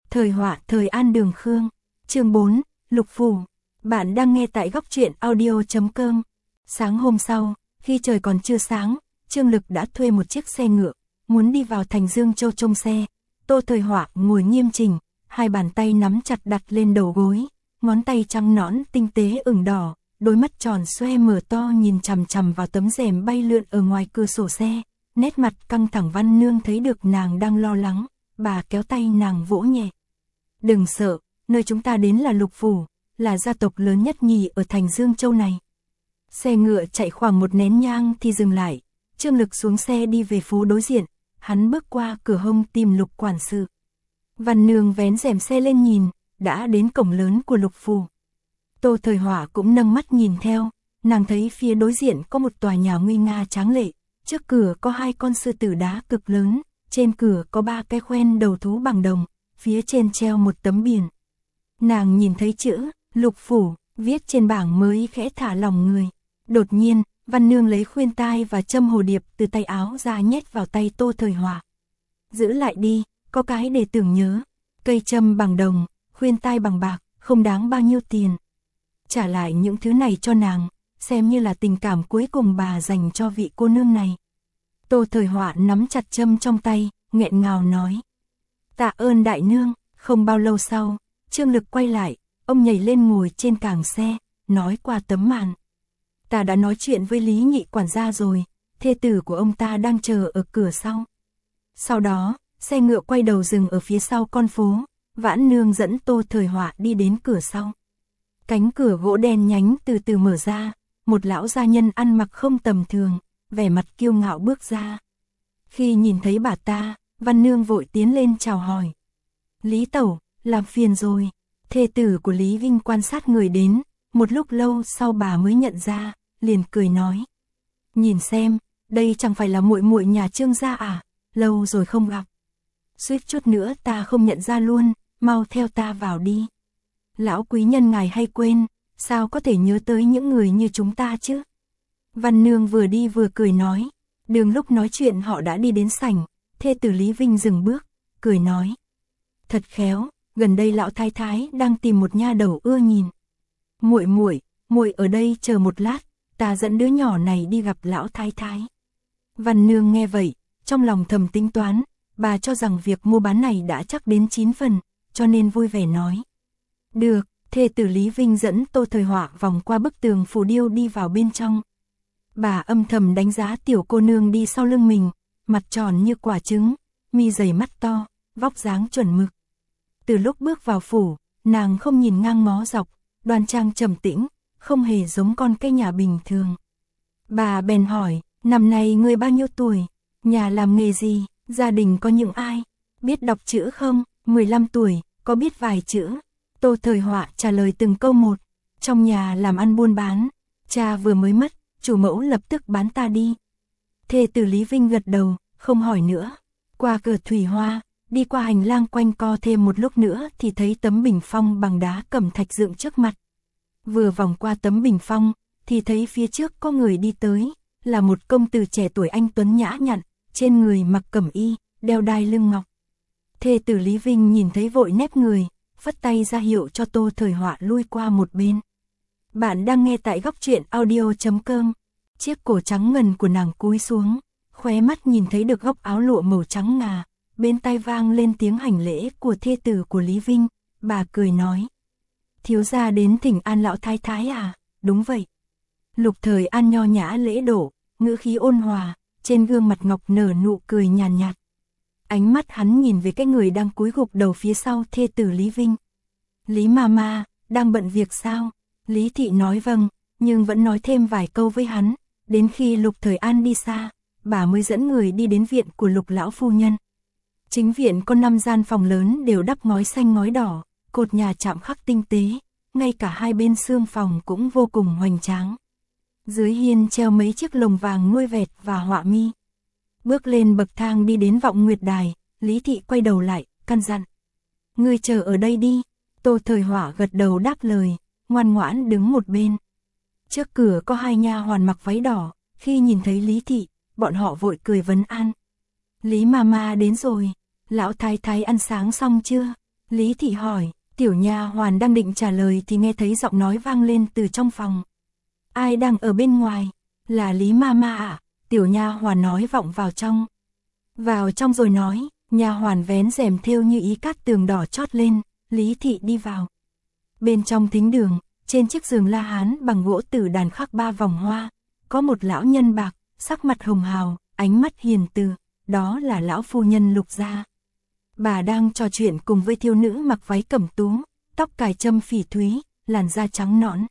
Thời họa thời An Đường Khương. Chương 4, Lục Phủ. Bạn đang nghe tại góc truyện audio.com. Sáng hôm sau, khi trời còn chưa sáng, Trương Lực đã thuê một chiếc xe ngựa, muốn đi vào thành Dương Châu trông xe. Tô Thời Họa ngồi nghiêm chỉnh, hai bàn tay nắm chặt đặt lên đầu gối, ngón tay trắng nõn tinh tế ửng đỏ, đôi mắt tròn xoe mở to nhìn chằm chằm vào tấm rèm bay lượn ở ngoài cửa sổ xe. Nét mặt căng thẳng. Văn Nương thấy được nàng đang lo lắng, bà kéo tay nàng vỗ nhẹ. Đừng sợ, nơi chúng ta đến là Lục Phủ, là gia tộc lớn nhất nhì ở thành Dương Châu này. Xe ngựa chạy khoảng một nén nhang thì dừng lại, Trương Lực xuống xe đi về phố đối diện, hắn bước qua cửa hông tìm Lục quản sự. Văn Nương vén rèm xe lên nhìn, đã đến cổng lớn của Lục Phủ. Tô Thời Họa cũng nâng mắt nhìn theo, nàng thấy phía đối diện có một tòa nhà nguy nga tráng lệ, trước cửa có hai con sư tử đá cực lớn, trên cửa có ba cái khoen đầu thú bằng đồng, phía trên treo một tấm biển. Nàng nhìn thấy chữ Lục Phủ viết trên bảng mới khẽ thả lòng người. Đột nhiên, Văn Nương lấy khuyên tai và châm hồ điệp từ tay áo ra nhét vào tay Tô Thời Họa. Giữ lại đi, có cái để tưởng nhớ. Cây châm bằng đồng, khuyên tai bằng bạc, không đáng bao nhiêu tiền. Trả lại những thứ này cho nàng, xem như là tình cảm cuối cùng bà dành cho vị cô nương này. Tô Thời Họa nắm chặt châm trong tay, nghẹn ngào nói. Tạ ơn đại nương. Không bao lâu sau, Trương Lực quay lại, ông nhảy lên ngồi trên càng xe, nói qua tấm màn. Ta đã nói chuyện với Lý Nhị quản gia rồi, thê tử của ông ta đang chờ ở cửa sau. Sau đó, xe ngựa quay đầu dừng ở phía sau con phố, Vãn Nương dẫn Tô Thời Họa đi đến cửa sau. Cánh cửa gỗ đen nhánh từ từ mở ra, một lão gia nhân ăn mặc không tầm thường, vẻ mặt kiêu ngạo bước ra. Khi nhìn thấy bà ta, Văn Nương vội tiến lên chào hỏi. Lý tẩu, làm phiền rồi. Thê tử của Lý Vinh quan sát người đến, một lúc lâu sau bà mới nhận ra, liền cười nói. Nhìn xem, đây chẳng phải là muội muội nhà Trương gia à, lâu rồi không gặp. Suýt chút nữa ta không nhận ra luôn, mau theo ta vào đi. Lão quý nhân ngài hay quên, sao có thể nhớ tới những người như chúng ta chứ? Văn Nương vừa đi vừa cười nói. Đường lúc nói chuyện họ đã đi đến sảnh, thê tử Lý Vinh dừng bước, cười nói. Thật khéo, gần đây lão thái thái đang tìm một nha đầu ưa nhìn. Muội ở đây chờ một lát, ta dẫn đứa nhỏ này đi gặp lão thái thái. Văn Nương nghe vậy, trong lòng thầm tính toán, bà cho rằng việc mua bán này đã chắc đến 9 phần, cho nên vui vẻ nói. Được, thê tử Lý Vinh dẫn Tô Thời Họa vòng qua bức tường phù điêu đi vào bên trong. Bà âm thầm đánh giá tiểu cô nương đi sau lưng mình, mặt tròn như quả trứng, mi dày mắt to, vóc dáng chuẩn mực. Từ lúc bước vào phủ, nàng không nhìn ngang ngó dọc, đoan trang trầm tĩnh, không hề giống con cái nhà bình thường. Bà bèn hỏi, năm nay ngươi bao nhiêu tuổi, nhà làm nghề gì, gia đình có những ai, biết đọc chữ không? 15 tuổi, có biết vài chữ. Tô Thời Họa trả lời từng câu một. Trong nhà làm ăn buôn bán, cha vừa mới mất, chủ mẫu lập tức bán ta đi. Thê tử Lý Vinh gật đầu, không hỏi nữa. Qua cửa thủy hoa, đi qua hành lang quanh co thêm một lúc nữa thì thấy tấm bình phong bằng đá cẩm thạch dựng trước mặt. Vừa vòng qua tấm bình phong, thì thấy phía trước có người đi tới, là một công tử trẻ tuổi anh tuấn nhã nhặn, trên người mặc cẩm y, đeo đai lưng ngọc. Thê tử Lý Vinh nhìn thấy vội nép người, phất tay ra hiệu cho Tô Thời Họa lui qua một bên. Bạn đang nghe tại góc truyện audio.com. Chiếc cổ trắng ngần của nàng cúi xuống, khóe mắt nhìn thấy được góc áo lụa màu trắng ngà, bên tai vang lên tiếng hành lễ của thê tử của Lý Vinh, bà cười nói. Thiếu gia đến thỉnh an lão thái thái à? Đúng vậy. Lục Thời An nho nhã lễ độ, ngữ khí ôn hòa, trên gương mặt ngọc nở nụ cười nhàn nhạt. Ánh mắt hắn nhìn về cái người đang cúi gục đầu phía sau thê tử Lý Vinh. Lý Mama, đang bận việc sao? Lý Thị nói vâng, nhưng vẫn nói thêm vài câu với hắn. Đến khi Lục Thời An đi xa, bà mới dẫn người đi đến viện của Lục lão phu nhân. Chính viện có 5 gian phòng lớn đều đắp ngói xanh ngói đỏ, cột nhà chạm khắc tinh tế, ngay cả hai bên xương phòng cũng vô cùng hoành tráng. Dưới hiên treo mấy chiếc lồng vàng nuôi vẹt và họa mi. Bước lên bậc thang đi đến Vọng Nguyệt Đài, Lý Thị quay đầu lại, căn dặn. Ngươi chờ ở đây đi. Tô Thời Họa gật đầu đáp lời, ngoan ngoãn đứng một bên. Trước cửa có hai nha hoàn mặc váy đỏ, khi nhìn thấy Lý Thị, bọn họ vội cười vấn an. Lý Mama đến rồi, lão thái thái ăn sáng xong chưa? Lý thị hỏi, tiểu nha hoàn đang định trả lời thì nghe thấy giọng nói vang lên từ trong phòng. Ai đang ở bên ngoài? Là Lý Mama ạ, tiểu nha hoàn nói vọng vào trong. Vào trong rồi nói, nha hoàn vén rèm thêu như ý cát tường đỏ chót lên, Lý thị đi vào. Bên trong thính đường, trên chiếc giường la hán bằng gỗ tử đàn khắc 3 vòng hoa, có một lão nhân bạc, sắc mặt hồng hào, ánh mắt hiền từ, đó là lão phu nhân Lục gia. Bà đang trò chuyện cùng với thiếu nữ mặc váy cẩm tú, tóc cài châm phỉ thúy, làn da trắng nõn.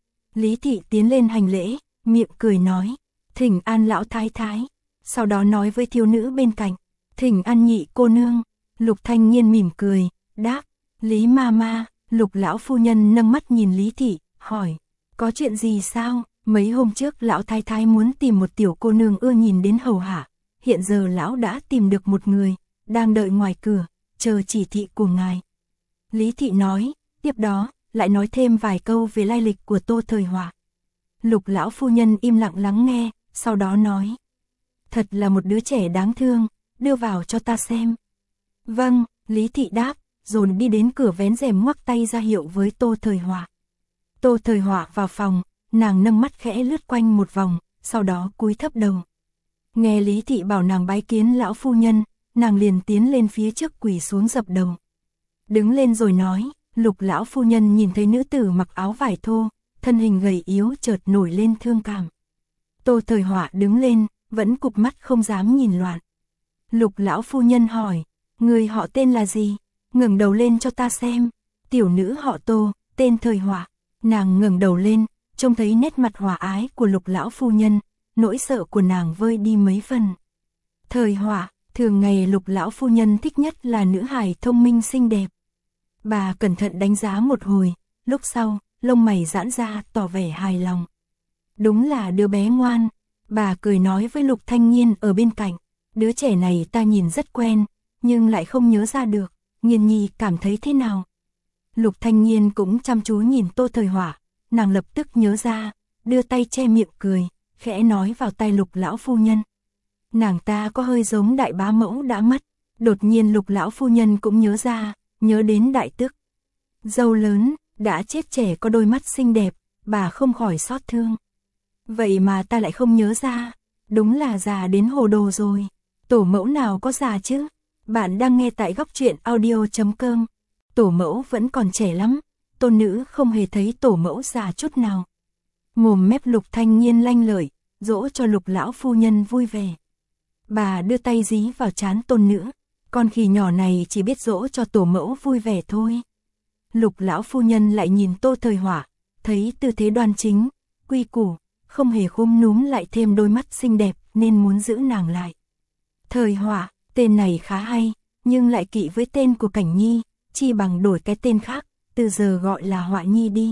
Lý thị tiến lên hành lễ, miệng cười nói, thỉnh an lão thái thái, sau đó nói với thiếu nữ bên cạnh, thỉnh an nhị cô nương. Lục Thanh Nhiên mỉm cười, đáp, Lý Mama. Lục lão phu nhân nâng mắt nhìn Lý thị, hỏi, có chuyện gì sao? Mấy hôm trước lão thái thái muốn tìm một tiểu cô nương ưa nhìn đến hầu hạ, hiện giờ lão đã tìm được một người, đang đợi ngoài cửa, chờ chỉ thị của ngài. Lý thị nói, tiếp đó, lại nói thêm vài câu về lai lịch của Tô Thời Họa. Lục lão phu nhân im lặng lắng nghe, sau đó nói, thật là một đứa trẻ đáng thương, đưa vào cho ta xem. Vâng, Lý thị đáp, rồi đi đến cửa vén rèm ngoắc tay ra hiệu với Tô Thời Họa. Tô Thời Họa vào phòng, nàng nâng mắt khẽ lướt quanh một vòng, sau đó cúi thấp đầu. Nghe Lý thị bảo nàng bái kiến lão phu nhân, nàng liền tiến lên phía trước quỳ xuống dập đầu. Đứng lên rồi nói, Lục lão phu nhân nhìn thấy nữ tử mặc áo vải thô, thân hình gầy yếu chợt nổi lên thương cảm. Tô Thời Họa đứng lên, vẫn cụp mắt không dám nhìn loạn. Lục lão phu nhân hỏi, người họ tên là gì? Ngẩng đầu lên cho ta xem. Tiểu nữ họ Tô, tên Thời Họa. Nàng ngẩng đầu lên, trông thấy nét mặt hòa ái của Lục lão phu nhân, nỗi sợ của nàng vơi đi mấy phần. Thời Họa, thường ngày Lục lão phu nhân thích nhất là nữ hài thông minh xinh đẹp. Bà cẩn thận đánh giá một hồi, lúc sau, lông mày giãn ra tỏ vẻ hài lòng. Đúng là đứa bé ngoan. Bà cười nói với Lục Thanh Nhiên ở bên cạnh, đứa trẻ này ta nhìn rất quen, nhưng lại không nhớ ra được. Nhiên nhi cảm thấy thế nào? Lục Thanh Nhiên cũng chăm chú nhìn Tô Thời Họa, nàng lập tức nhớ ra, đưa tay che miệng cười, khẽ nói vào tai Lục lão phu nhân. Nàng ta có hơi giống đại bá mẫu đã mất. Đột nhiên Lục lão phu nhân cũng nhớ ra, nhớ đến đại tước dâu lớn, đã chết trẻ có đôi mắt xinh đẹp, bà không khỏi xót thương. Vậy mà ta lại không nhớ ra, đúng là già đến hồ đồ rồi. Tổ mẫu nào có già chứ? Bạn đang nghe tại góc truyện audio.com. Tổ mẫu vẫn còn trẻ lắm, tôn nữ không hề thấy tổ mẫu già chút nào. Mồm mép Lục Thanh Nhiên lanh lợi, dỗ cho Lục lão phu nhân vui vẻ. Bà đưa tay dí vào trán tôn nữ, con khỉ nhỏ này chỉ biết dỗ cho tổ mẫu vui vẻ thôi. Lục lão phu nhân lại nhìn Tô Thời Họa, thấy tư thế đoan chính, quy củ, không hề khúm núm lại thêm đôi mắt xinh đẹp nên muốn giữ nàng lại. Thời Họa, tên này khá hay, nhưng lại kỵ với tên của Cảnh Nhi, chi bằng đổi cái tên khác, từ giờ gọi là Họa Nhi đi.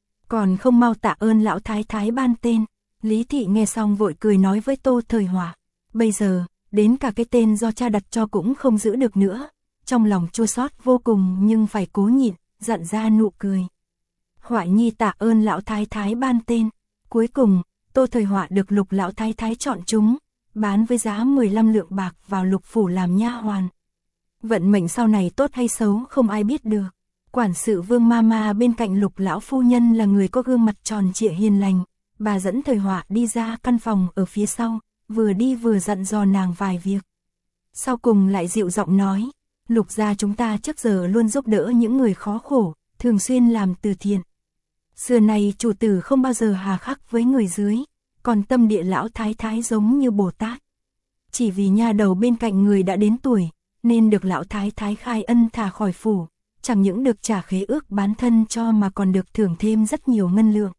Còn không mau tạ ơn lão thái thái ban tên. Lý thị nghe xong vội cười nói với Tô Thời Họa, bây giờ, đến cả cái tên do cha đặt cho cũng không giữ được nữa. Trong lòng chua xót vô cùng nhưng phải cố nhịn, dặn ra nụ cười. Họa Nhi tạ ơn lão thái thái ban tên. Cuối cùng, Tô Thời Họa được Lục lão thái thái chọn chúng, bán với giá 15 lượng bạc vào Lục phủ làm nha hoàn. Vận mệnh sau này tốt hay xấu không ai biết được. Quản sự Vương Mama bên cạnh Lục lão phu nhân là người có gương mặt tròn trịa hiền lành. Bà dẫn Thời Họa đi ra căn phòng ở phía sau, vừa đi vừa dặn dò nàng vài việc. Sau cùng lại dịu giọng nói, Lục gia chúng ta trước giờ luôn giúp đỡ những người khó khổ, thường xuyên làm từ thiện. Xưa này chủ tử không bao giờ hà khắc với người dưới, còn tâm địa lão thái thái giống như Bồ Tát. Chỉ vì nha đầu bên cạnh người đã đến tuổi, nên được lão thái thái khai ân thả khỏi phủ, chẳng những được trả khế ước bán thân cho mà còn được thưởng thêm rất nhiều ngân lượng.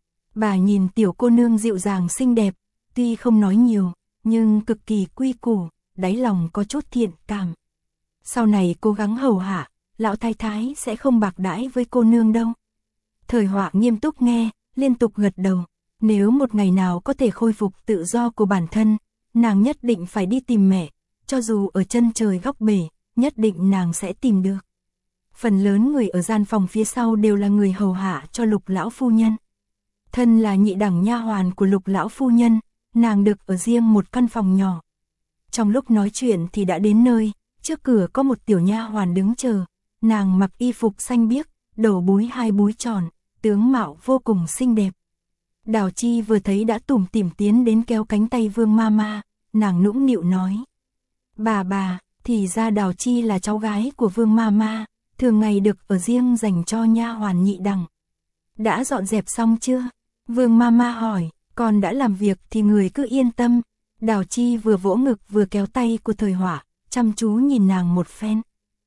Bà nhìn tiểu cô nương dịu dàng xinh đẹp, tuy không nói nhiều, nhưng cực kỳ quy củ, đáy lòng có chút thiện cảm. Sau này cố gắng hầu hạ, lão thái thái sẽ không bạc đãi với cô nương đâu. Thời Họa nghiêm túc nghe, liên tục gật đầu. Nếu một ngày nào có thể khôi phục tự do của bản thân, nàng nhất định phải đi tìm mẹ, cho dù ở chân trời góc bể, nhất định nàng sẽ tìm được. Phần lớn người ở gian phòng phía sau đều là người hầu hạ cho Lục lão phu nhân. Thân là nhị đẳng nha hoàn của Lục lão phu nhân, nàng được ở riêng một căn phòng nhỏ. Trong lúc nói chuyện thì đã đến nơi, trước cửa có một tiểu nha hoàn đứng chờ, nàng mặc y phục xanh biếc, đầu búi 2 búi tròn, tướng mạo vô cùng xinh đẹp. Đào Chi vừa thấy đã tủm tỉm tiến đến kéo cánh tay Vương Mama, nàng nũng nịu nói. Bà, thì ra Đào Chi là cháu gái của Vương Mama, thường ngày được ở riêng dành cho nha hoàn Nhị Đằng. Đã dọn dẹp xong chưa? Vương Mama hỏi, con đã làm việc thì người cứ yên tâm. Đào Chi vừa vỗ ngực vừa kéo tay của Thời Họa, chăm chú nhìn nàng một phen.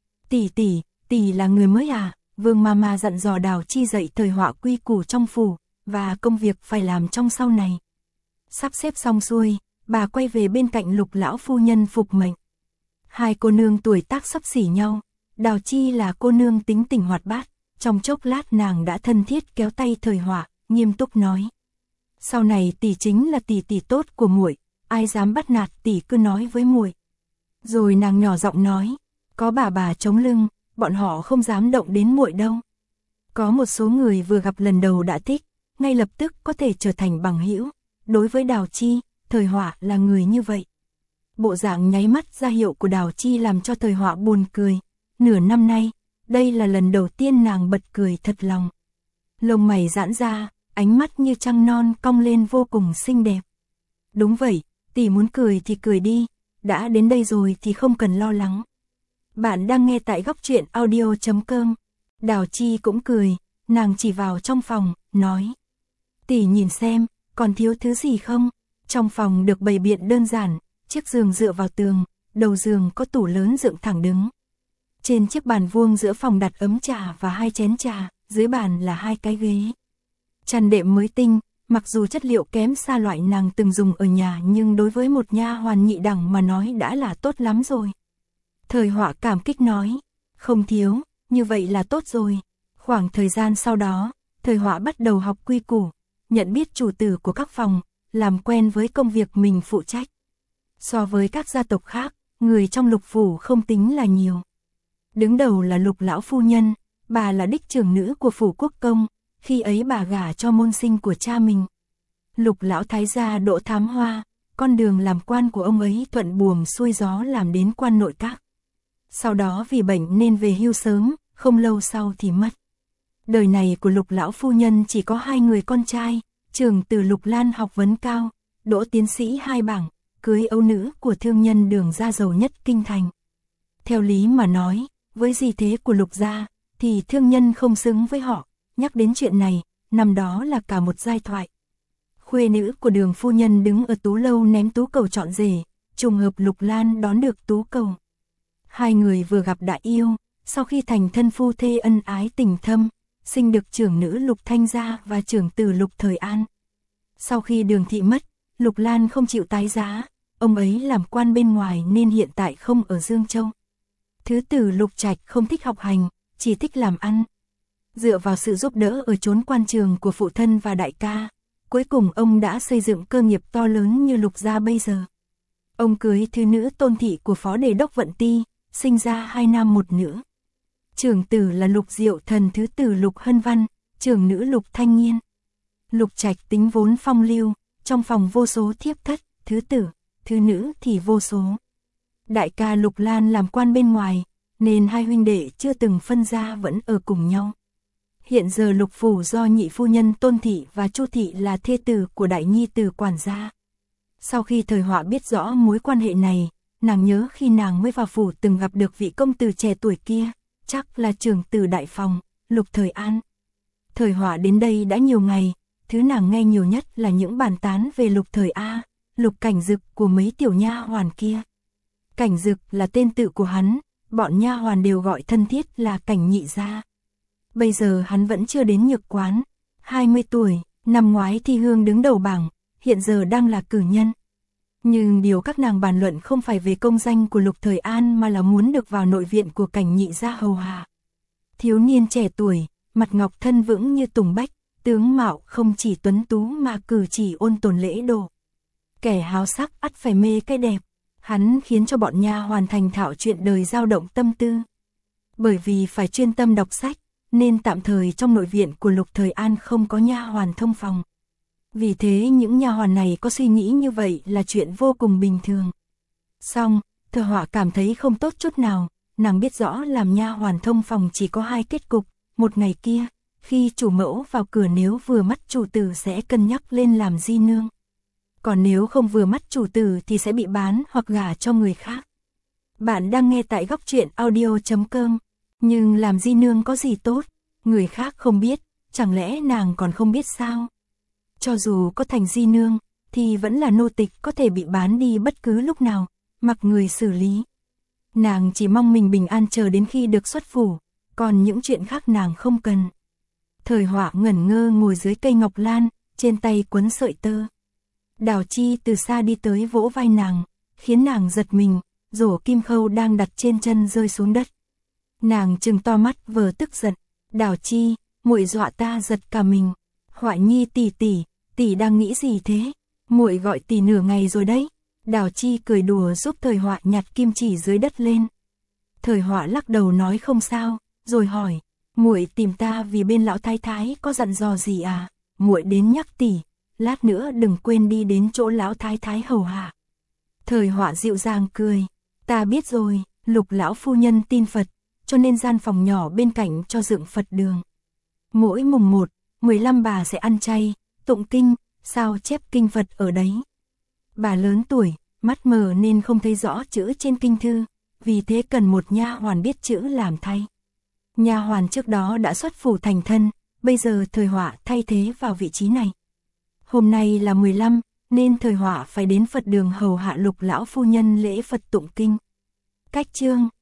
Tỷ là người mới à? Vương Mama dặn dò Đào Chi dạy Thời Họa quy củ trong phủ, và công việc phải làm trong sau này. Sắp xếp xong xuôi, bà quay về bên cạnh Lục lão phu nhân phục mệnh. Hai cô nương tuổi tác xấp xỉ nhau, Đào Chi là cô nương tính tình hoạt bát, trong chốc lát nàng đã thân thiết kéo tay Thời Họa, nghiêm túc nói. Sau này tỷ chính là tỷ tốt của muội, ai dám bắt nạt tỷ cứ nói với muội. Rồi nàng nhỏ giọng nói, có bà chống lưng, bọn họ không dám động đến muội đâu. Có một số người vừa gặp lần đầu đã thích, ngay lập tức có thể trở thành bằng hữu. Đối với Đào Chi, Thời Họa là người như vậy. Bộ dạng nháy mắt ra hiệu của Đào Chi làm cho Thời Họa buồn cười. Nửa năm nay, đây là lần đầu tiên nàng bật cười thật lòng. Lông mày giãn ra, ánh mắt như trăng non cong lên vô cùng xinh đẹp. Đúng vậy, tỷ muốn cười thì cười đi, đã đến đây rồi thì không cần lo lắng. Bạn đang nghe tại Góc Truyện Audio.com. Đào Chi cũng cười, nàng chỉ vào trong phòng, nói. Tỷ nhìn xem, còn thiếu thứ gì không? Trong phòng được bày biện đơn giản, chiếc giường dựa vào tường, đầu giường có tủ lớn dựng thẳng đứng. Trên chiếc bàn vuông giữa phòng đặt ấm trà và 2 chén trà, dưới bàn là 2 cái ghế. Chăn đệm mới tinh, mặc dù chất liệu kém xa loại nàng từng dùng ở nhà nhưng đối với một nha hoàn Nhị Đằng mà nói đã là tốt lắm rồi. Thời Họa cảm kích nói, không thiếu, như vậy là tốt rồi. Khoảng thời gian sau đó, Thời Họa bắt đầu học quy củ, nhận biết chủ tử của các phòng, làm quen với công việc mình phụ trách. So với các gia tộc khác, người trong Lục phủ không tính là nhiều. Đứng đầu là Lục lão phu nhân, bà là đích trưởng nữ của phủ quốc công, khi ấy bà gả cho môn sinh của cha mình. Lục lão thái gia Đỗ Thám Hoa, con đường làm quan của ông ấy thuận buồm xuôi gió làm đến quan nội các. Sau đó vì bệnh nên về hưu sớm, không lâu sau thì mất. Đời này của Lục lão phu nhân chỉ có 2 người con trai, trưởng tử Lục Lan học vấn cao, đỗ tiến sĩ 2 bảng, cưới âu nữ của thương nhân Đường gia giàu nhất kinh thành. Theo lý mà nói, với di thế của Lục gia, thì thương nhân không xứng với họ, nhắc đến chuyện này, năm đó là cả một giai thoại. Khuê nữ của Đường phu nhân đứng ở tú lâu ném tú cầu chọn rể, trùng hợp Lục Lan đón được tú cầu. 2 người vừa gặp đã yêu, sau khi thành thân phu thê ân ái tình thâm, sinh được trưởng nữ Lục Thanh Gia và trưởng tử Lục Thời An. Sau khi Đường thị mất, Lục Lan không chịu tái giá, ông ấy làm quan bên ngoài nên hiện tại không ở Dương Châu. Thứ tử Lục Trạch không thích học hành, chỉ thích làm ăn. Dựa vào sự giúp đỡ ở chốn quan trường của phụ thân và đại ca, cuối cùng ông đã xây dựng cơ nghiệp to lớn như Lục gia bây giờ. Ông cưới thứ nữ Tôn thị của phó đề đốc Vận Ti, sinh ra 2 nam 1 nữ. Trưởng tử là Lục Diệu Thần, thứ tử Lục Hân Văn, trưởng nữ Lục Thanh Nghiên. Lục Trạch tính vốn phong lưu, trong phòng vô số thiếp thất, thứ tử, thứ nữ thì vô số. Đại ca Lục Lan làm quan bên ngoài, nên 2 huynh đệ chưa từng phân ra vẫn ở cùng nhau. Hiện giờ Lục phủ do nhị phu nhân Tôn thị và Chu thị là thê tử của đại nhi tử quản gia. Sau khi Thời Họa biết rõ mối quan hệ này, nàng nhớ khi nàng mới vào phủ từng gặp được vị công tử trẻ tuổi kia, chắc là trưởng tử đại phòng, Lục Thời An. Thời Họa đến đây đã nhiều ngày, thứ nàng nghe nhiều nhất là những bàn tán về Lục Thời A, Lục Cảnh Dực của mấy tiểu nha hoàn kia. Cảnh Dực là tên tự của hắn, bọn nha hoàn đều gọi thân thiết là Cảnh Nhị gia. Bây giờ hắn vẫn chưa đến Nhược Quán, 20 tuổi, năm ngoái thi hương đứng đầu bảng, hiện giờ đang là cử nhân. Nhưng điều các nàng bàn luận không phải về công danh của Lục Thời An mà là muốn được vào nội viện của Cảnh Nhị gia hầu hạ. Thiếu niên trẻ tuổi, mặt ngọc thân vững như tùng bách, tướng mạo không chỉ tuấn tú mà cử chỉ ôn tồn lễ độ. Kẻ háo sắc ắt phải mê cái đẹp, hắn khiến cho bọn nha hoàn thành thạo chuyện đời dao động tâm tư. Bởi vì phải chuyên tâm đọc sách, nên tạm thời trong nội viện của Lục Thời An không có nha hoàn thông phòng. Vì thế những nha hoàn này có suy nghĩ như vậy là chuyện vô cùng bình thường. Song, Thời Họa cảm thấy không tốt chút nào, nàng biết rõ làm nha hoàn thông phòng chỉ có hai kết cục, một ngày kia, khi chủ mẫu vào cửa nếu vừa mắt chủ tử sẽ cân nhắc lên làm di nương. Còn nếu không vừa mắt chủ tử thì sẽ bị bán hoặc gả cho người khác. Bạn đang nghe tại góc truyện audio.com. Nhưng làm di nương có gì tốt, người khác không biết, chẳng lẽ nàng còn không biết sao? Cho dù có thành di nương, thì vẫn là nô tịch có thể bị bán đi bất cứ lúc nào, mặc người xử lý. Nàng chỉ mong mình bình an chờ đến khi được xuất phủ, còn những chuyện khác nàng không cần. Thời Họa ngẩn ngơ ngồi dưới cây ngọc lan, trên tay quấn sợi tơ. Đào Chi từ xa đi tới vỗ vai nàng, khiến nàng giật mình, rổ kim khâu đang đặt trên chân rơi xuống đất. Nàng trừng to mắt vờ tức giận, Đào Chi, muội dọa ta giật cả mình. Họa Nhi tỷ tỷ, tỷ đang nghĩ gì thế? Muội gọi tỷ nửa ngày rồi đấy. Đào Chi cười đùa giúp Thời Họa nhặt kim chỉ dưới đất lên. Thời Họa lắc đầu nói không sao, rồi hỏi, muội tìm ta vì bên lão thái thái có dặn dò gì à? Muội đến nhắc tỷ, lát nữa đừng quên đi đến chỗ lão thái thái hầu hạ. Thời Họa dịu dàng cười, ta biết rồi, Lục lão phu nhân tin Phật, cho nên gian phòng nhỏ bên cạnh cho dựng Phật đường. Mỗi mùng 1, 15 bà sẽ ăn chay, tụng kinh, sao chép kinh Phật ở đấy. Bà lớn tuổi, mắt mờ nên không thấy rõ chữ trên kinh thư, vì thế cần một nha hoàn biết chữ làm thay. Nha hoàn trước đó đã xuất phủ thành thân, bây giờ Thời Họa thay thế vào vị trí này. Hôm nay là 15, nên Thời Họa phải đến Phật đường hầu hạ Lục lão phu nhân lễ Phật tụng kinh. Cách chương